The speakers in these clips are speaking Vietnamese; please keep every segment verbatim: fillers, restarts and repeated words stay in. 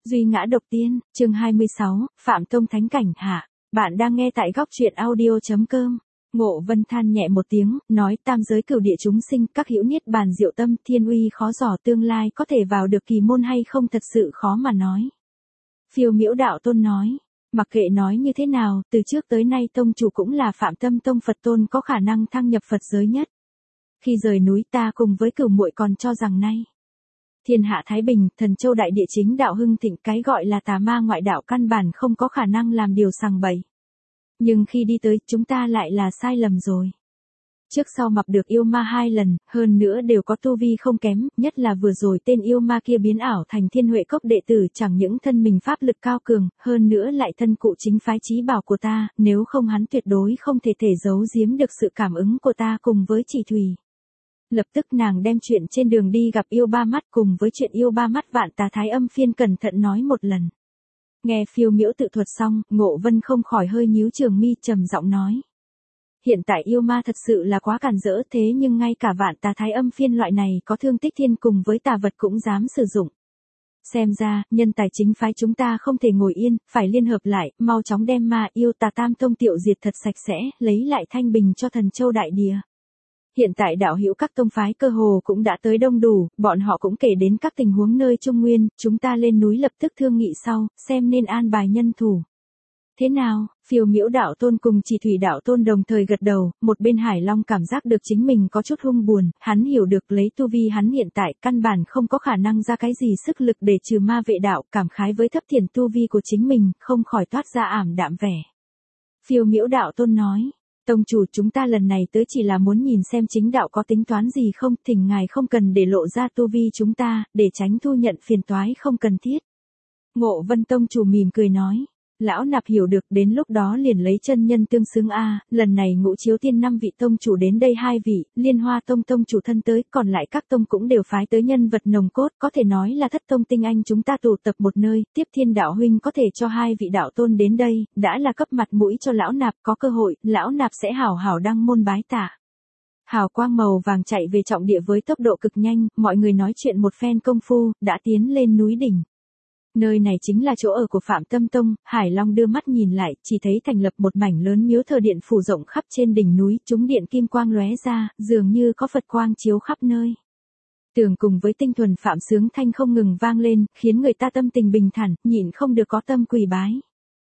Duy ngã độc tiên, chương hai mươi sáu, Phạm Tông Thánh Cảnh hạ. Bạn đang nghe tại góc truyện audio.com. Ngộ Vân than nhẹ một tiếng, nói tam giới cửu địa chúng sinh, các hữu niết bàn diệu tâm, thiên uy khó dò, tương lai có thể vào được kỳ môn hay không thật sự khó mà nói. Phiêu Miễu Đạo Tôn nói, mặc kệ nói như thế nào, từ trước tới nay tông chủ cũng là Phạm Tâm Tông Phật Tôn có khả năng thăng nhập Phật giới nhất. Khi rời núi ta cùng với cửu muội còn cho rằng nay thiên hạ thái bình, thần châu đại địa chính đạo hưng thịnh, cái gọi là tà ma ngoại đạo căn bản không có khả năng làm điều sằng bậy. Nhưng khi đi tới, chúng ta lại là sai lầm rồi. Trước sau mặc được yêu ma hai lần, hơn nữa đều có tu vi không kém, nhất là vừa rồi tên yêu ma kia biến ảo thành Thiên Huệ Cốc đệ tử, chẳng những thân mình pháp lực cao cường, hơn nữa lại thân cụ chính phái chí bảo của ta, nếu không hắn tuyệt đối không thể thể giấu giếm được sự cảm ứng của ta cùng với Chỉ Thủy. Lập tức nàng đem chuyện trên đường đi gặp yêu ba mắt cùng với chuyện yêu ba mắt Vạn Tà Thái Âm Phiên cẩn thận nói một lần. Nghe Phiêu Miễu tự thuật xong, Ngộ Vân không khỏi hơi nhíu trường mi, trầm giọng nói. Hiện tại yêu ma thật sự là quá càn rỡ, thế nhưng ngay cả Vạn Tà Thái Âm Phiên loại này có thương tích thiên cùng với tà vật cũng dám sử dụng. Xem ra, nhân tài chính phái chúng ta không thể ngồi yên, phải liên hợp lại, mau chóng đem ma yêu tà tam tông tiểu diệt thật sạch sẽ, lấy lại thanh bình cho thần châu đại địa. Hiện tại đạo hữu các tông phái cơ hồ cũng đã tới đông đủ, bọn họ cũng kể đến các tình huống nơi Trung Nguyên, chúng ta lên núi lập tức thương nghị sau, xem nên an bài nhân thủ. Thế nào? Phiêu Miễu Đạo Tôn cùng Chỉ Thủy Đạo Tôn đồng thời gật đầu, một bên Hải Long cảm giác được chính mình có chút hung buồn, hắn hiểu được lấy tu vi hắn hiện tại căn bản không có khả năng ra cái gì sức lực để trừ ma vệ đạo, cảm khái với thấp thiền tu vi của chính mình, không khỏi toát ra ảm đạm vẻ. Phiêu Miễu Đạo Tôn nói. Tông chủ, chúng ta lần này tới chỉ là muốn nhìn xem chính đạo có tính toán gì không, thỉnh ngài không cần để lộ ra tu vi chúng ta, để tránh thu nhận phiền toái không cần thiết. Ngộ Vân tông chủ mỉm cười nói, lão nạp hiểu được, đến lúc đó liền lấy chân nhân tương xứng a, lần này Ngũ Chiếu Tiên năm vị tông chủ đến đây hai vị, Liên Hoa tông tông chủ thân tới, còn lại các tông cũng đều phái tới nhân vật nồng cốt, có thể nói là thất tông tinh anh chúng ta tụ tập một nơi, tiếp Thiên đạo huynh có thể cho hai vị đạo tôn đến đây, đã là cấp mặt mũi cho lão nạp, có cơ hội, lão nạp sẽ hảo hảo đăng môn bái tạ. Hào quang màu vàng chạy về trọng địa với tốc độ cực nhanh, mọi người nói chuyện một phen công phu, đã tiến lên núi đỉnh. Nơi này chính là chỗ ở của Phạm Tâm Tông, Hải Long đưa mắt nhìn lại, chỉ thấy thành lập một mảnh lớn miếu thờ điện phủ rộng khắp trên đỉnh núi, chúng điện kim quang lóe ra, dường như có Phật quang chiếu khắp nơi. Tường cùng với tinh thuần phạm sướng thanh không ngừng vang lên, khiến người ta tâm tình bình thản, nhịn không được có tâm quỳ bái.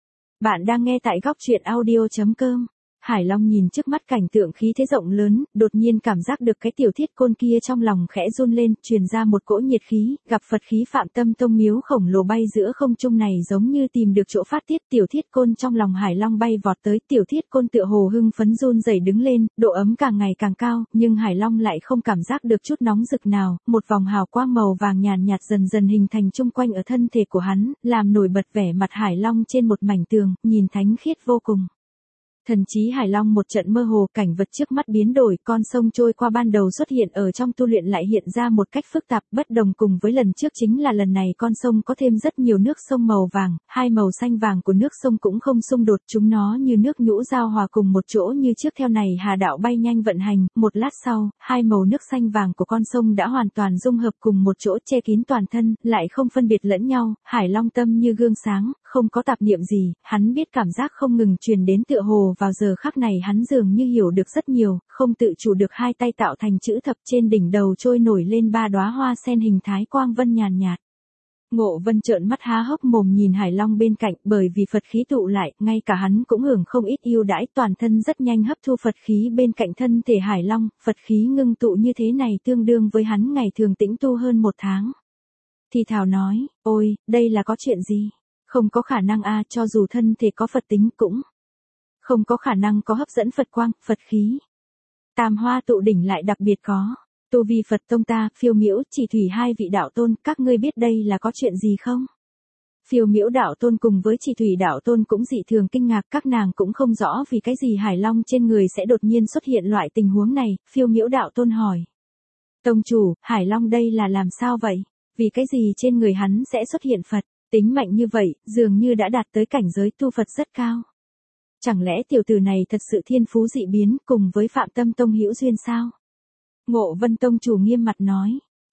Bạn đang nghe tại góc truyện audio.com. Hải Long nhìn trước mắt cảnh tượng khí thế rộng lớn, đột nhiên cảm giác được cái tiểu thiết côn kia trong lòng khẽ run lên, truyền ra một cỗ nhiệt khí, gặp Phật khí Phạm Tâm Tông miếu khổng lồ bay giữa không trung này giống như tìm được chỗ phát tiết, tiểu thiết côn trong lòng Hải Long bay vọt tới, tiểu thiết côn tựa hồ hưng phấn run rẩy đứng lên, độ ấm càng ngày càng cao, nhưng Hải Long lại không cảm giác được chút nóng rực nào, một vòng hào quang màu vàng nhàn nhạt dần dần hình thành chung quanh ở thân thể của hắn, làm nổi bật vẻ mặt Hải Long trên một mảnh tường, nhìn thánh khiết vô cùng. Thần trí Hải Long một trận mơ hồ, cảnh vật trước mắt biến đổi, con sông trôi qua ban đầu xuất hiện ở trong tu luyện lại hiện ra một cách phức tạp, bất đồng cùng với lần trước chính là lần này con sông có thêm rất nhiều nước sông màu vàng, hai màu xanh vàng của nước sông cũng không xung đột, chúng nó như nước nhũ giao hòa cùng một chỗ như trước. Theo này hà đạo bay nhanh vận hành, một lát sau, hai màu nước xanh vàng của con sông đã hoàn toàn dung hợp cùng một chỗ, che kín toàn thân, lại không phân biệt lẫn nhau. Hải Long tâm như gương sáng, không có tạp niệm gì, hắn biết cảm giác không ngừng truyền đến, tựa hồ vào giờ khắc này hắn dường như hiểu được rất nhiều, không tự chủ được hai tay tạo thành chữ thập, trên đỉnh đầu trôi nổi lên ba đóa hoa sen hình thái quang vân nhàn nhạt. Ngộ Vân trợn mắt há hốc mồm nhìn Hải Long bên cạnh, bởi vì Phật khí tụ lại, ngay cả hắn cũng hưởng không ít ưu đãi, toàn thân rất nhanh hấp thu Phật khí bên cạnh thân thể Hải Long, Phật khí ngưng tụ như thế này tương đương với hắn ngày thường tĩnh tu hơn một tháng. Thì thào nói, ôi, đây là có chuyện gì? Không có khả năng a, cho dù thân thể có Phật tính cũng không có khả năng có hấp dẫn Phật quang, Phật khí. Tam hoa tụ đỉnh lại đặc biệt có. Tu vi Phật tông ta, Phiêu Miễu, Chỉ Thủy hai vị đạo tôn, các ngươi biết đây là có chuyện gì không? Phiêu Miễu Đạo Tôn cùng với Chỉ Thủy Đạo Tôn cũng dị thường kinh ngạc, các nàng cũng không rõ vì cái gì Hải Long trên người sẽ đột nhiên xuất hiện loại tình huống này. Phiêu Miễu Đạo Tôn hỏi. Tông chủ, Hải Long đây là làm sao vậy? Vì cái gì trên người hắn sẽ xuất hiện Phật? Tính mạnh như vậy, dường như đã đạt tới cảnh giới tu Phật rất cao. Chẳng lẽ tiểu tử này thật sự thiên phú dị biến cùng với Phạm Tâm Tông hữu duyên sao? Ngộ Vân tông chủ nghiêm mặt nói.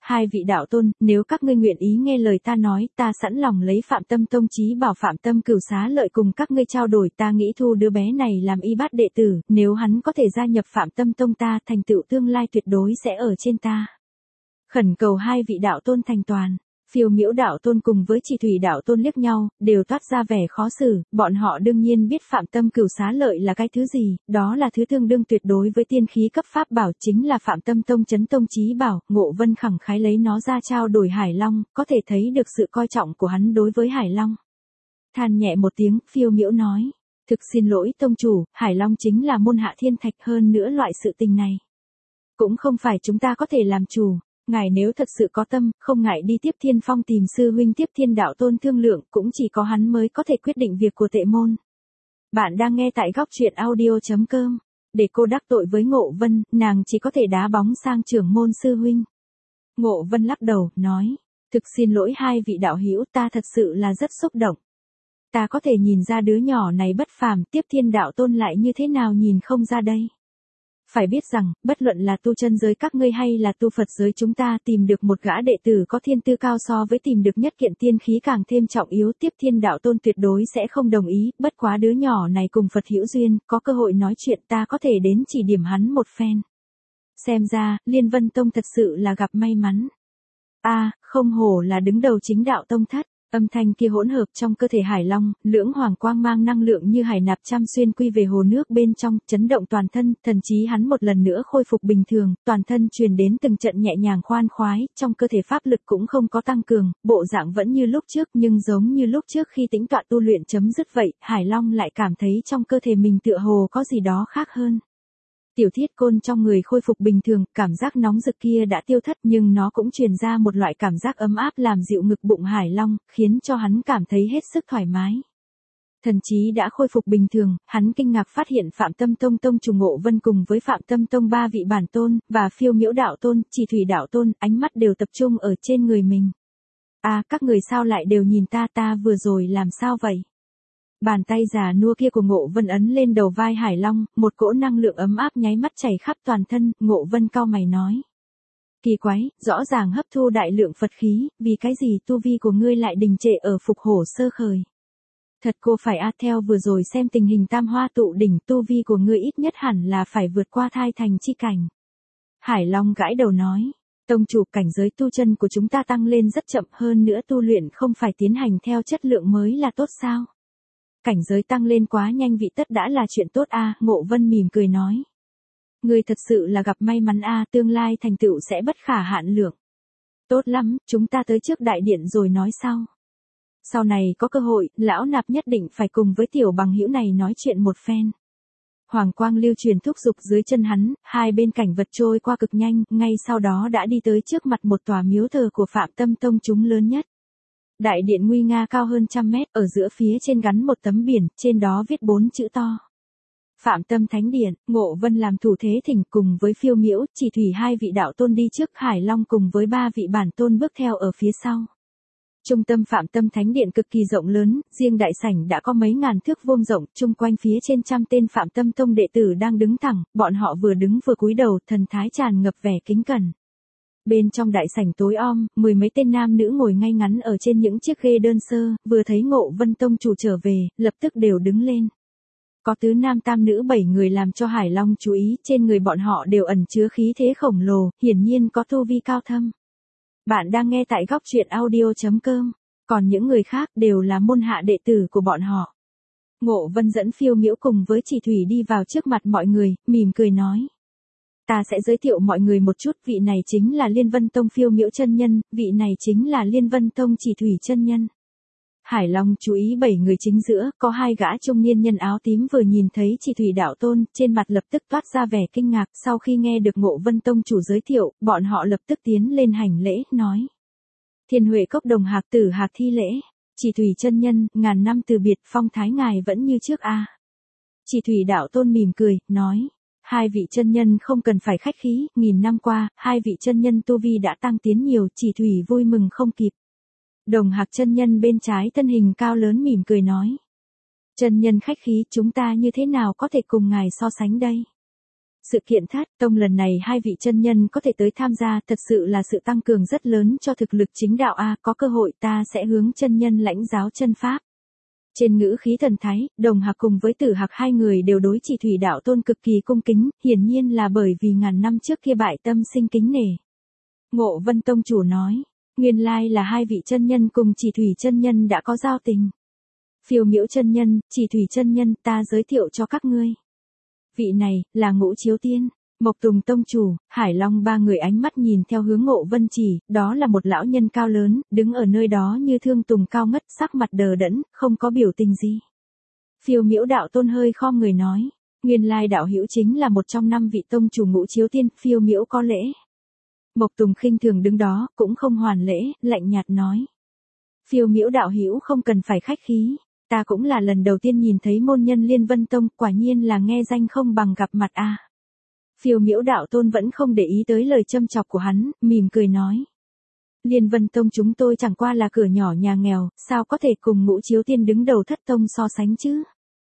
hai vị đạo tôn, nếu các ngươi nguyện ý nghe lời ta nói, ta sẵn lòng lấy Phạm Tâm Tông chí bảo Phạm Tâm Cửu Xá Lợi cùng các ngươi trao đổi, ta nghĩ thu đứa bé này làm y bát đệ tử, nếu hắn có thể gia nhập Phạm Tâm Tông ta, thành tựu tương lai tuyệt đối sẽ ở trên ta. Khẩn cầu hai vị đạo tôn thành toàn. Phiêu Miễu đạo tôn cùng với Chỉ Thủy đạo tôn liếc nhau, đều toát ra vẻ khó xử, bọn họ đương nhiên biết Phạm Tâm Cửu Xá Lợi là cái thứ gì, đó là thứ tương đương tuyệt đối với tiên khí cấp pháp bảo, chính là Phạm Tâm Tông chấn tông chí bảo. Ngộ Vân khẳng khái lấy nó ra trao đổi Hải Long, có thể thấy được sự coi trọng của hắn đối với Hải Long. Than nhẹ một tiếng, Phiêu Miễu nói, thực xin lỗi tông chủ, Hải Long chính là môn hạ thiên thạch, hơn nữa loại sự tình này cũng không phải chúng ta có thể làm chủ. Ngài nếu thật sự có tâm, không ngại đi Tiếp Thiên Phong tìm sư huynh Tiếp Thiên đạo tôn thương lượng, cũng chỉ có hắn mới có thể quyết định việc của tệ môn. Bạn đang nghe tại góc truyện audio chấm com. Để cô đắc tội với Ngộ Vân, nàng chỉ có thể đá bóng sang trưởng môn sư huynh. Ngộ Vân lắc đầu, nói, thực xin lỗi hai vị đạo hữu, ta thật sự là rất xúc động. Ta có thể nhìn ra đứa nhỏ này bất phàm, Tiếp Thiên đạo tôn lại như thế nào nhìn không ra đây. Phải biết rằng, bất luận là tu chân giới các ngươi hay là tu Phật giới chúng ta, tìm được một gã đệ tử có thiên tư cao so với tìm được nhất kiện tiên khí càng thêm trọng yếu. Tiếp Thiên đạo tôn tuyệt đối sẽ không đồng ý, bất quá đứa nhỏ này cùng Phật hữu duyên, có cơ hội nói chuyện, ta có thể đến chỉ điểm hắn một phen. Xem ra, Liên Vân Tông thật sự là gặp may mắn. A, không hổ là đứng đầu chính đạo tông thất. Âm thanh kia hỗn hợp trong cơ thể Hải Long, lưỡng hoàng quang mang năng lượng như hải nạp trăm xuyên quy về hồ nước bên trong, chấn động toàn thân, thần chí hắn một lần nữa khôi phục bình thường, toàn thân truyền đến từng trận nhẹ nhàng khoan khoái, trong cơ thể pháp lực cũng không có tăng cường, bộ dạng vẫn như lúc trước, nhưng giống như lúc trước khi tĩnh tọa tu luyện chấm dứt vậy, Hải Long lại cảm thấy trong cơ thể mình tựa hồ có gì đó khác hơn. Tiểu thiết côn trong người khôi phục bình thường, cảm giác nóng rực kia đã tiêu thất, nhưng nó cũng truyền ra một loại cảm giác ấm áp làm dịu ngực bụng Hải Long, khiến cho hắn cảm thấy hết sức thoải mái. Thần trí đã khôi phục bình thường, hắn kinh ngạc phát hiện Phạm Tâm Tông tông chủ Ngộ Vân cùng với Phạm Tâm Tông ba vị bản tôn, và Phiêu Miễu đạo tôn, Chỉ Thủy đạo tôn, ánh mắt đều tập trung ở trên người mình. À, các người sao lại đều nhìn ta, ta vừa rồi làm sao vậy? Bàn tay già nua kia của Ngộ Vân ấn lên đầu vai Hải Long, một cỗ năng lượng ấm áp nháy mắt chảy khắp toàn thân, Ngộ Vân cau mày nói. Kỳ quái, rõ ràng hấp thu đại lượng Phật khí, vì cái gì tu vi của ngươi lại đình trệ ở phục hổ sơ khởi? Thật cô phải a theo vừa rồi xem tình hình tam hoa tụ đỉnh, tu vi của ngươi ít nhất hẳn là phải vượt qua thai thành chi cảnh. Hải Long gãi đầu nói. Tông chủ, cảnh giới tu chân của chúng ta tăng lên rất chậm, hơn nữa tu luyện không phải tiến hành theo chất lượng mới là tốt sao? Cảnh giới tăng lên quá nhanh vị tất đã là chuyện tốt a, Ngộ Vân mỉm cười nói. Người thật sự là gặp may mắn a, tương lai thành tựu sẽ bất khả hạn lượng. Tốt lắm, chúng ta tới trước đại điện rồi nói sau. Sau này có cơ hội, lão nạp nhất định phải cùng với tiểu bằng hữu này nói chuyện một phen. Hoàng quang lưu truyền thúc giục dưới chân hắn, hai bên cảnh vật trôi qua cực nhanh, ngay sau đó đã đi tới trước mặt một tòa miếu thờ của Phạm Tâm Tông chúng lớn nhất. Đại điện nguy nga cao hơn trăm mét, ở giữa phía trên gắn một tấm biển, trên đó viết bốn chữ to. Phạm Tâm Thánh Điện. Ngộ Vân làm thủ thế thỉnh cùng với Phiêu Miễu, Chỉ Thủy hai vị đạo tôn đi trước, Hải Long cùng với ba vị bản tôn bước theo ở phía sau. Trung tâm Phạm Tâm Thánh Điện cực kỳ rộng lớn, riêng đại sảnh đã có mấy ngàn thước vuông rộng, chung quanh phía trên trăm tên Phạm Tâm Tông đệ tử đang đứng thẳng, bọn họ vừa đứng vừa cúi đầu, thần thái tràn ngập vẻ kính cẩn. Bên trong đại sảnh tối om, mười mấy tên nam nữ ngồi ngay ngắn ở trên những chiếc ghê đơn sơ, vừa thấy Ngộ Vân tông chủ trở về, lập tức đều đứng lên. Có tứ nam tam nữ bảy người làm cho Hải Long chú ý, trên người bọn họ đều ẩn chứa khí thế khổng lồ, hiển nhiên có tu vi cao thâm. Bạn đang nghe tại góc truyện audio chấm com, còn những người khác đều là môn hạ đệ tử của bọn họ. Ngộ Vân dẫn Phiêu Miễu cùng với Chỉ Thủy đi vào trước mặt mọi người, mỉm cười nói. Ta sẽ giới thiệu mọi người một chút, vị này chính là Liên Vân Tông Phiêu Miễu chân nhân, vị này chính là Liên Vân Tông Chỉ Thủy chân nhân. Hải Long chú ý bảy người chính giữa, có hai gã trung niên nhân áo tím vừa nhìn thấy Chỉ Thủy đạo tôn, trên mặt lập tức toát ra vẻ kinh ngạc, sau khi nghe được Ngộ Vân tông chủ giới thiệu, bọn họ lập tức tiến lên hành lễ, nói. Thiên Huệ Cốc Đồng Hạc Tử Hạc thi lễ, Chỉ Thủy chân nhân, ngàn năm từ biệt, phong thái ngài vẫn như trước a. Chỉ Thủy đạo tôn mỉm cười, nói. Hai vị chân nhân không cần phải khách khí, nghìn năm qua, hai vị chân nhân tu vi đã tăng tiến nhiều, Chỉ Thủy vui mừng không kịp. Đồng Hạc chân nhân bên trái thân hình cao lớn mỉm cười nói. Chân nhân khách khí, chúng ta như thế nào có thể cùng ngài so sánh đây? Sự kiện Thát Tông lần này hai vị chân nhân có thể tới tham gia thật sự là sự tăng cường rất lớn cho thực lực chính đạo a, có cơ hội ta sẽ hướng chân nhân lãnh giáo chân pháp. Trên ngữ khí thần thái, Đồng Hạc cùng với Tử Hạc hai người đều đối Chỉ Thủy đạo tôn cực kỳ cung kính, hiển nhiên là bởi vì ngàn năm trước kia bại tâm sinh kính nể. Ngộ Vân tông chủ nói, nguyên lai là hai vị chân nhân cùng Chỉ Thủy chân nhân đã có giao tình. Phiêu Miễu chân nhân, Chỉ Thủy chân nhân, ta giới thiệu cho các ngươi. Vị này, là Ngũ Chiếu Tiên, Mộc Tùng tông chủ, Hải Long ba người ánh mắt nhìn theo hướng Ngộ Vân chỉ, đó là một lão nhân cao lớn, đứng ở nơi đó như thương tùng cao ngất, sắc mặt đờ đẫn, không có biểu tình gì. Phiêu Miễu đạo tôn hơi khom người nói, nguyên lai đạo hữu chính là một trong năm vị tông chủ Ngũ Chiếu Tiên, Phiêu Miễu có lễ. Mộc Tùng khinh thường đứng đó, cũng không hoàn lễ, lạnh nhạt nói. Phiêu Miễu đạo hữu không cần phải khách khí. Ta cũng là lần đầu tiên nhìn thấy môn nhân Liên Vân Tông, quả nhiên là nghe danh không bằng gặp mặt a. À. Phiêu Miễu đạo tôn vẫn không để ý tới lời châm chọc của hắn, mỉm cười nói. Liên Vân Tông chúng tôi chẳng qua là cửa nhỏ nhà nghèo, sao có thể cùng Ngũ Chiếu Tiên đứng đầu thất tông so sánh chứ?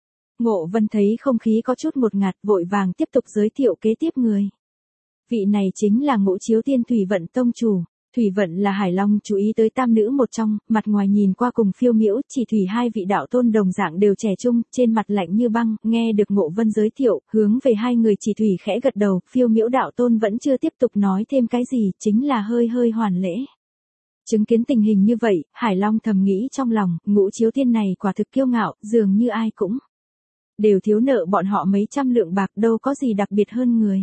Ngộ Vân thấy không khí có chút ngột ngạt, vội vàng tiếp tục giới thiệu kế tiếp người. Vị này chính là Ngũ Chiếu Tiên Thủy Vận Tông chủ. Thủy Vận là Hải Long chú ý tới tam nữ một trong, mặt ngoài nhìn qua cùng Phiêu Miễu, Chỉ Thủy hai vị đạo tôn đồng dạng đều trẻ trung, trên mặt lạnh như băng, nghe được Ngộ Vân giới thiệu, hướng về hai người Chỉ Thủy khẽ gật đầu, Phiêu Miễu đạo tôn vẫn chưa tiếp tục nói thêm cái gì, chính là hơi hơi hoàn lễ. Chứng kiến tình hình như vậy, Hải Long thầm nghĩ trong lòng, Ngũ Chiếu Tiên này quả thực kiêu ngạo, dường như ai cũng đều thiếu nợ bọn họ mấy trăm lượng bạc, đâu có gì đặc biệt hơn người.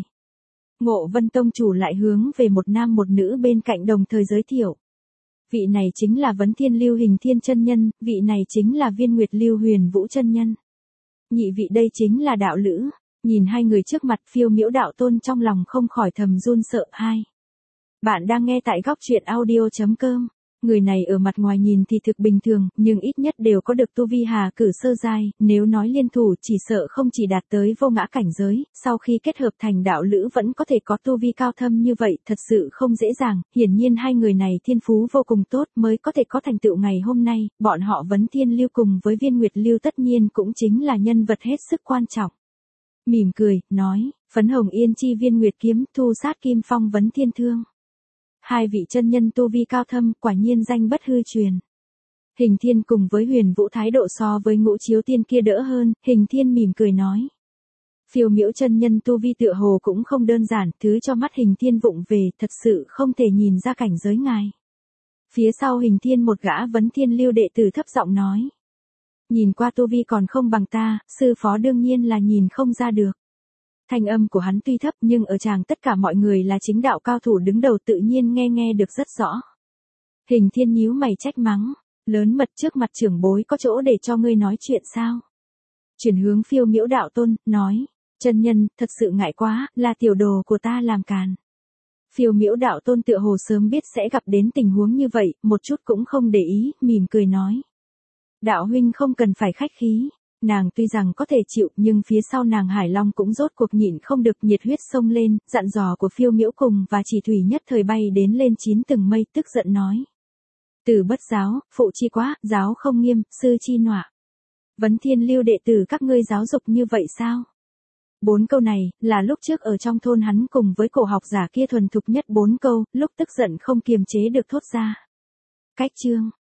Ngộ Vân tông chủ lại hướng về một nam một nữ bên cạnh đồng thời giới thiệu. Vị này chính là Vấn Thiên Lưu Hình Thiên chân nhân, vị này chính là Viên Nguyệt Lưu Huyền Vũ chân nhân. Nhị vị đây chính là đạo lữ. Nhìn hai người trước mặt, Phiêu Miễu đạo tôn trong lòng không khỏi thầm run sợ. Hai. Bạn đang nghe tại góc truyện audio chấm com. Người này ở mặt ngoài nhìn thì thực bình thường, nhưng ít nhất đều có được tu vi hà cử sơ giai, nếu nói liên thủ chỉ sợ không chỉ đạt tới vô ngã cảnh giới, sau khi kết hợp thành đạo lữ vẫn có thể có tu vi cao thâm như vậy, thật sự không dễ dàng, hiển nhiên hai người này thiên phú vô cùng tốt mới có thể có thành tựu ngày hôm nay, bọn họ Vấn Thiên Lưu cùng với Viên Nguyệt Lưu tất nhiên cũng chính là nhân vật hết sức quan trọng. Mỉm cười, nói, phấn hồng yên chi Viên Nguyệt kiếm, thu sát kim phong Vấn Thiên thương. Hai vị chân nhân tu vi cao thâm, quả nhiên danh bất hư truyền. Hình Thiên cùng với Huyền Vũ thái độ so với Ngũ Chiếu Tiên kia đỡ hơn, Hình Thiên mỉm cười nói. Phiêu Miễu chân nhân tu vi tựa hồ cũng không đơn giản, thứ cho mắt Hình Thiên vụng về, thật sự không thể nhìn ra cảnh giới ngài. Phía sau Hình Thiên một gã Vấn Thiên Lưu đệ tử thấp giọng nói. Nhìn qua tu vi còn không bằng ta, sư phó đương nhiên là nhìn không ra được. Thanh âm của hắn tuy thấp nhưng ở tràng tất cả mọi người là chính đạo cao thủ đứng đầu tự nhiên nghe nghe được rất rõ. Hình Thiên nhíu mày trách mắng, lớn mật trước mặt trưởng bối có chỗ để cho ngươi nói chuyện sao? Chuyển hướng Phiêu Miễu đạo tôn, nói, chân nhân, thật sự ngại quá, là tiểu đồ của ta làm càn. Phiêu Miễu đạo tôn tựa hồ sớm biết sẽ gặp đến tình huống như vậy, một chút cũng không để ý, mỉm cười nói. Đạo huynh không cần phải khách khí. Nàng tuy rằng có thể chịu nhưng phía sau nàng Hải Long cũng rốt cuộc nhịn không được nhiệt huyết sông lên, dặn dò của Phiêu Miễu cùng và Chỉ Thủy nhất thời bay đến lên chín tầng mây tức giận nói. Tử bất giáo, phụ chi quá, giáo không nghiêm, sư chi nọa. Vấn Thiên Lưu đệ tử các ngươi giáo dục như vậy sao? Bốn câu này, là lúc trước ở trong thôn hắn cùng với cổ học giả kia thuần thục nhất bốn câu, lúc tức giận không kiềm chế được thốt ra. Cách chương,